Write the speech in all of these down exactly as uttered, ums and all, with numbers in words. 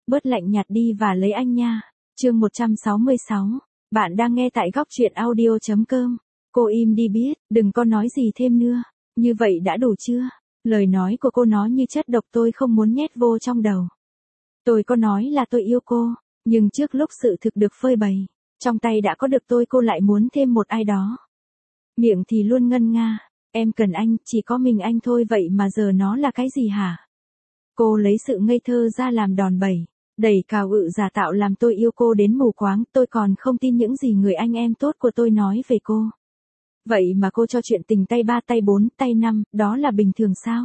bớt lạnh nhạt đi và lấy anh nha. Chương một trăm sáu mươi sáu. Bạn đang nghe tại góc truyện audio.com. Cô im đi biết, đừng có nói gì thêm nữa. Như vậy đã đủ chưa? Lời nói của cô nó như chất độc tôi không muốn nhét vô trong đầu. Tôi có nói là tôi yêu cô, nhưng trước lúc sự thực được phơi bày, trong tay đã có được tôi cô lại muốn thêm một ai đó. Miệng thì luôn ngân nga, em cần anh, chỉ có mình anh thôi, vậy mà giờ nó là cái gì hả? Cô lấy sự ngây thơ ra làm đòn bẩy, đẩy cào ự giả tạo làm tôi yêu cô đến mù quáng, tôi còn không tin những gì người anh em tốt của tôi nói về cô. Vậy mà cô cho chuyện tình tay ba tay bốn tay năm, đó là bình thường sao?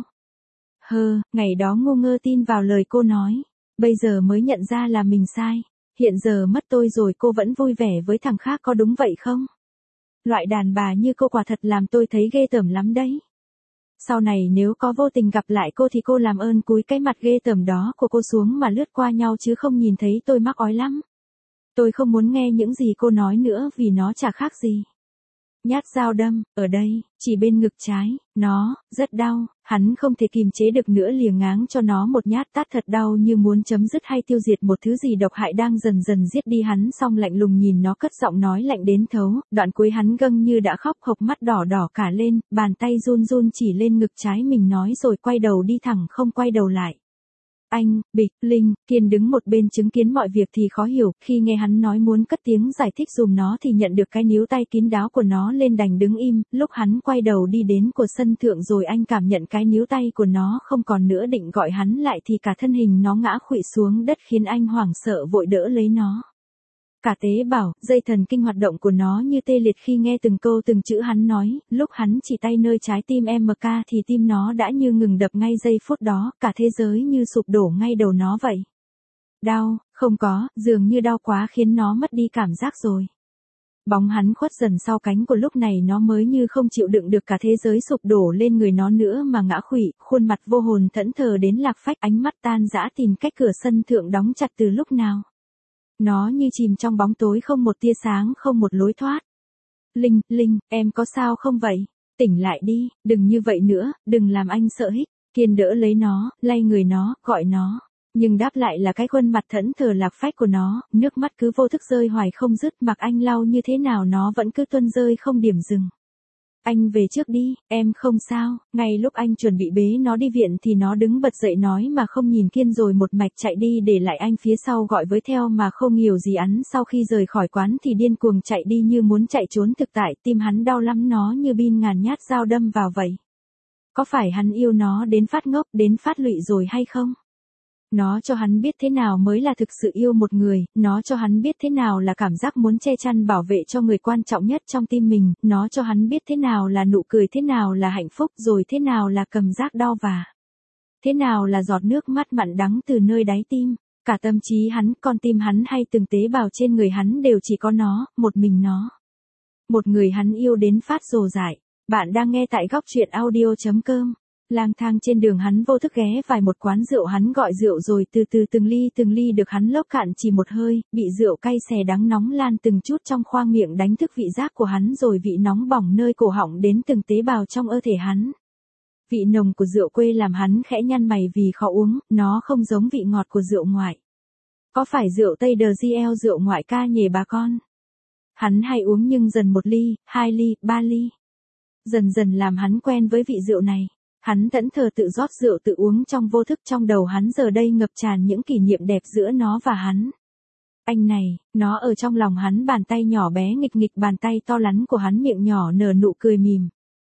Hơ, ngày đó ngu ngơ tin vào lời cô nói, bây giờ mới nhận ra là mình sai, hiện giờ mất tôi rồi cô vẫn vui vẻ với thằng khác, có đúng vậy không? Loại đàn bà như cô quả thật làm tôi thấy ghê tởm lắm đấy. Sau này nếu có vô tình gặp lại cô thì cô làm ơn cúi cái mặt ghê tởm đó của cô xuống mà lướt qua nhau chứ không nhìn thấy tôi mắc ói lắm. Tôi không muốn nghe những gì cô nói nữa vì nó chả khác gì. Nhát dao đâm, ở đây, chỉ bên ngực trái, nó, rất đau, hắn không thể kìm chế được nữa lìa ngáng cho nó một nhát tát thật đau như muốn chấm dứt hay tiêu diệt một thứ gì độc hại đang dần dần giết đi hắn, xong lạnh lùng nhìn nó cất giọng nói lạnh đến thấu, đoạn cuối hắn gâng như đã khóc, hộc mắt đỏ đỏ cả lên, bàn tay run run chỉ lên ngực trái mình nói rồi quay đầu đi thẳng không quay đầu lại. Anh, bịch, Linh, Kiên đứng một bên chứng kiến mọi việc thì khó hiểu, khi nghe hắn nói muốn cất tiếng giải thích dùm nó thì nhận được cái níu tay kín đáo của nó lên đành đứng im, lúc hắn quay đầu đi đến của sân thượng rồi anh cảm nhận cái níu tay của nó không còn nữa, định gọi hắn lại thì cả thân hình nó ngã khuỵu xuống đất khiến anh hoảng sợ vội đỡ lấy nó. Cả tế bào, dây thần kinh hoạt động của nó như tê liệt khi nghe từng câu từng chữ hắn nói, lúc hắn chỉ tay nơi trái tim em ca thì tim nó đã như ngừng đập ngay giây phút đó, cả thế giới như sụp đổ ngay đầu nó vậy. Đau, không có, dường như đau quá khiến nó mất đi cảm giác rồi. Bóng hắn khuất dần sau cánh của lúc này nó mới như không chịu đựng được cả thế giới sụp đổ lên người nó nữa mà ngã khuỵu, khuôn mặt vô hồn thẫn thờ đến lạc phách, ánh mắt tan rã tìm cách cửa sân thượng đóng chặt từ lúc nào. Nó như chìm trong bóng tối không một tia sáng, không một lối thoát. Linh, Linh, em có sao không vậy? Tỉnh lại đi, đừng như vậy nữa, đừng làm anh sợ hít. Kiên đỡ lấy nó, lay người nó, gọi nó. Nhưng đáp lại là cái khuôn mặt thẫn thờ lạc phách của nó, nước mắt cứ vô thức rơi hoài không dứt, mặc anh lau như thế nào nó vẫn cứ tuôn rơi không điểm dừng. Anh về trước đi, em không sao. Ngay lúc anh chuẩn bị bế nó đi viện thì nó đứng bật dậy nói mà không nhìn Kiên rồi một mạch chạy đi để lại anh phía sau gọi với theo mà không nhiều gì ắn. Sau khi rời khỏi quán thì điên cuồng chạy đi như muốn chạy trốn, thực tại tim hắn đau lắm, nó như bin ngàn nhát dao đâm vào vậy. Có phải hắn yêu nó đến phát ngốc, đến phát lụy rồi hay không? Nó cho hắn biết thế nào mới là thực sự yêu một người, nó cho hắn biết thế nào là cảm giác muốn che chắn bảo vệ cho người quan trọng nhất trong tim mình, nó cho hắn biết thế nào là nụ cười, thế nào là hạnh phúc, rồi thế nào là cảm giác đau và thế nào là giọt nước mắt mặn đắng từ nơi đáy tim. Cả tâm trí hắn, con tim hắn hay từng tế bào trên người hắn đều chỉ có nó, một mình nó. Một người hắn yêu đến phát rồ dại. Bạn đang nghe tại góc truyện audio.com. Lang thang trên đường hắn vô thức ghé vài một quán rượu, hắn gọi rượu rồi từ từ từng ly từng ly được hắn lốc cạn chỉ một hơi, bị rượu cay xè đắng nóng lan từng chút trong khoang miệng đánh thức vị giác của hắn, rồi vị nóng bỏng nơi cổ họng đến từng tế bào trong cơ thể hắn. Vị nồng của rượu quê làm hắn khẽ nhăn mày vì khó uống, nó không giống vị ngọt của rượu ngoại. Có phải rượu Tây đờ giê lờ rượu ngoại ca nhỉ bà con? Hắn hay uống nhưng dần một ly, hai ly, ba ly. Dần dần làm hắn quen với vị rượu này. Hắn thẫn thờ tự rót rượu tự uống trong vô thức, trong đầu hắn giờ đây ngập tràn những kỷ niệm đẹp giữa nó và hắn. Anh này, nó ở trong lòng hắn, bàn tay nhỏ bé nghịch nghịch, bàn tay to lắn của hắn, miệng nhỏ nở nụ cười mỉm.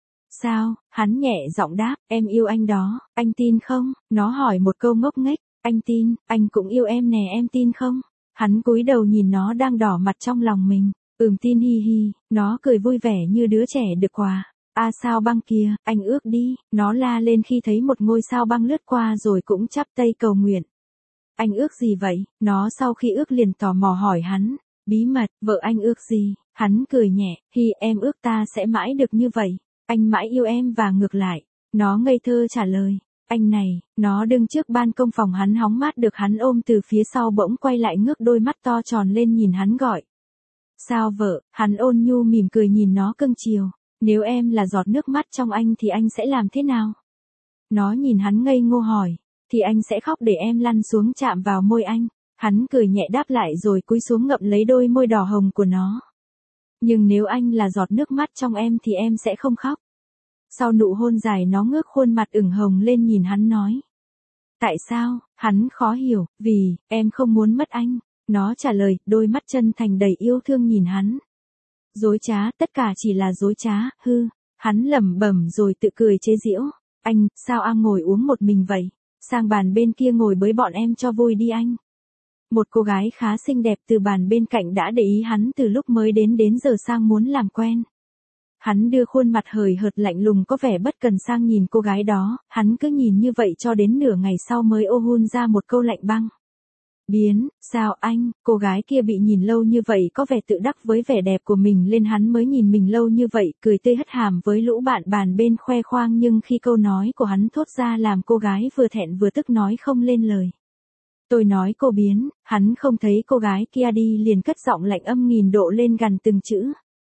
Sao? Hắn nhẹ giọng đáp, em yêu anh đó, anh tin không? Nó hỏi một câu ngốc nghếch, anh tin, anh cũng yêu em nè, em tin không? Hắn cúi đầu nhìn nó đang đỏ mặt trong lòng mình, ừm tin hi hi, nó cười vui vẻ như đứa trẻ được quà. À sao băng kia, anh ước đi, nó la lên khi thấy một ngôi sao băng lướt qua rồi cũng chắp tay cầu nguyện. Anh ước gì vậy? Nó sau khi ước liền tò mò hỏi hắn, bí mật, vợ anh ước gì? Hắn cười nhẹ, hi em ước ta sẽ mãi được như vậy, anh mãi yêu em và ngược lại. Nó ngây thơ trả lời, anh này, nó đứng trước ban công phòng hắn hóng mát được hắn ôm từ phía sau, bỗng quay lại ngước đôi mắt to tròn lên nhìn hắn gọi. Sao vợ? Hắn ôn nhu mỉm cười nhìn nó cưng chiều. Nếu em là giọt nước mắt trong anh thì anh sẽ làm thế nào? Nó nhìn hắn ngây ngô hỏi, thì anh sẽ khóc để em lăn xuống chạm vào môi anh. Hắn cười nhẹ đáp lại rồi cúi xuống ngậm lấy đôi môi đỏ hồng của nó. Nhưng nếu anh là giọt nước mắt trong em thì em sẽ không khóc. Sau nụ hôn dài nó ngước khuôn mặt ửng hồng lên nhìn hắn nói. Tại sao? Hắn khó hiểu, vì, em không muốn mất anh. Nó trả lời, đôi mắt chân thành đầy yêu thương nhìn hắn. Dối trá, tất cả chỉ là dối trá, hư. Hắn lẩm bẩm rồi tự cười chế giễu. Anh, sao anh ngồi uống một mình vậy? Sang bàn bên kia ngồi với bọn em cho vui đi anh. Một cô gái khá xinh đẹp từ bàn bên cạnh đã để ý hắn từ lúc mới đến đến giờ sang muốn làm quen. Hắn đưa khuôn mặt hời hợt lạnh lùng có vẻ bất cần sang nhìn cô gái đó, hắn cứ nhìn như vậy cho đến nửa ngày sau mới ô hun ra một câu lạnh băng. Biến, sao anh, cô gái kia bị nhìn lâu như vậy có vẻ tự đắc với vẻ đẹp của mình lên hắn mới nhìn mình lâu như vậy, cười tươi hất hàm với lũ bạn bàn bên khoe khoang nhưng khi câu nói của hắn thốt ra làm cô gái vừa thẹn vừa tức nói không lên lời. Tôi nói cô biến, hắn không thấy cô gái kia đi liền cất giọng lạnh âm nghìn độ lên gần từng chữ.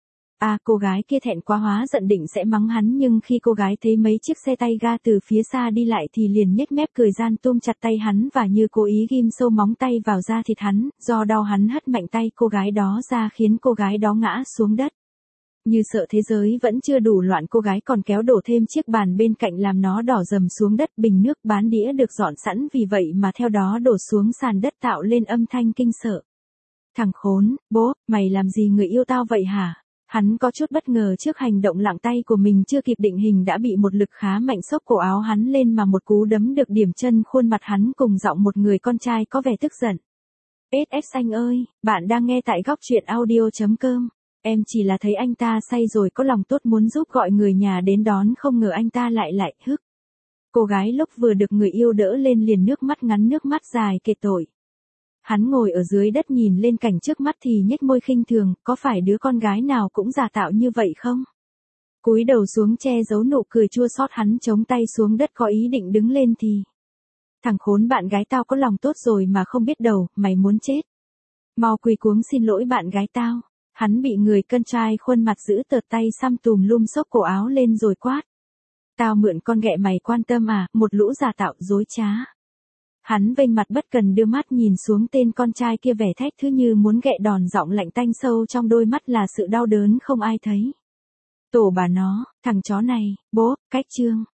À cô gái kia thẹn quá hóa giận định sẽ mắng hắn nhưng khi cô gái thấy mấy chiếc xe tay ga từ phía xa đi lại thì liền nhếch mép cười gian tôm chặt tay hắn và như cố ý ghim sâu móng tay vào da thịt hắn, do đau hắn hất mạnh tay cô gái đó ra khiến cô gái đó ngã xuống đất. Như sợ thế giới vẫn chưa đủ loạn cô gái còn kéo đổ thêm chiếc bàn bên cạnh làm nó đỏ rầm xuống đất bình nước bán đĩa được dọn sẵn vì vậy mà theo đó đổ xuống sàn đất tạo lên âm thanh kinh sợ. Thằng khốn, bố, mày làm gì người yêu tao vậy hả? Hắn có chút bất ngờ trước hành động lạng tay của mình chưa kịp định hình đã bị một lực khá mạnh xốc cổ áo hắn lên mà một cú đấm được điểm chân khuôn mặt hắn cùng giọng một người con trai có vẻ tức giận. ét ét anh ơi, bạn đang nghe tại góc truyện audio chấm com. Em chỉ là thấy anh ta say rồi có lòng tốt muốn giúp gọi người nhà đến đón không ngờ anh ta lại lại hức. Cô gái lúc vừa được người yêu đỡ lên liền nước mắt ngắn nước mắt dài kể tội. Hắn ngồi ở dưới đất nhìn lên cảnh trước mắt thì nhếch môi khinh thường, có phải đứa con gái nào cũng giả tạo như vậy không? Cúi đầu xuống che giấu nụ cười chua xót hắn chống tay xuống đất có ý định đứng lên thì. Thằng khốn bạn gái tao có lòng tốt rồi mà không biết đầu, mày muốn chết. Mau quỳ cuống xin lỗi bạn gái tao. Hắn bị người con trai khuôn mặt giữ tợt tay xăm tùm lum xốc cổ áo lên rồi quát. Tao mượn con ghẹ mày quan tâm à, một lũ giả tạo dối trá. Hắn vênh mặt bất cần đưa mắt nhìn xuống tên con trai kia vẻ thách thứ như muốn ghẹ đòn giọng lạnh tanh sâu trong đôi mắt là sự đau đớn không ai thấy. Tổ bà nó, thằng chó này, bố, cách trương.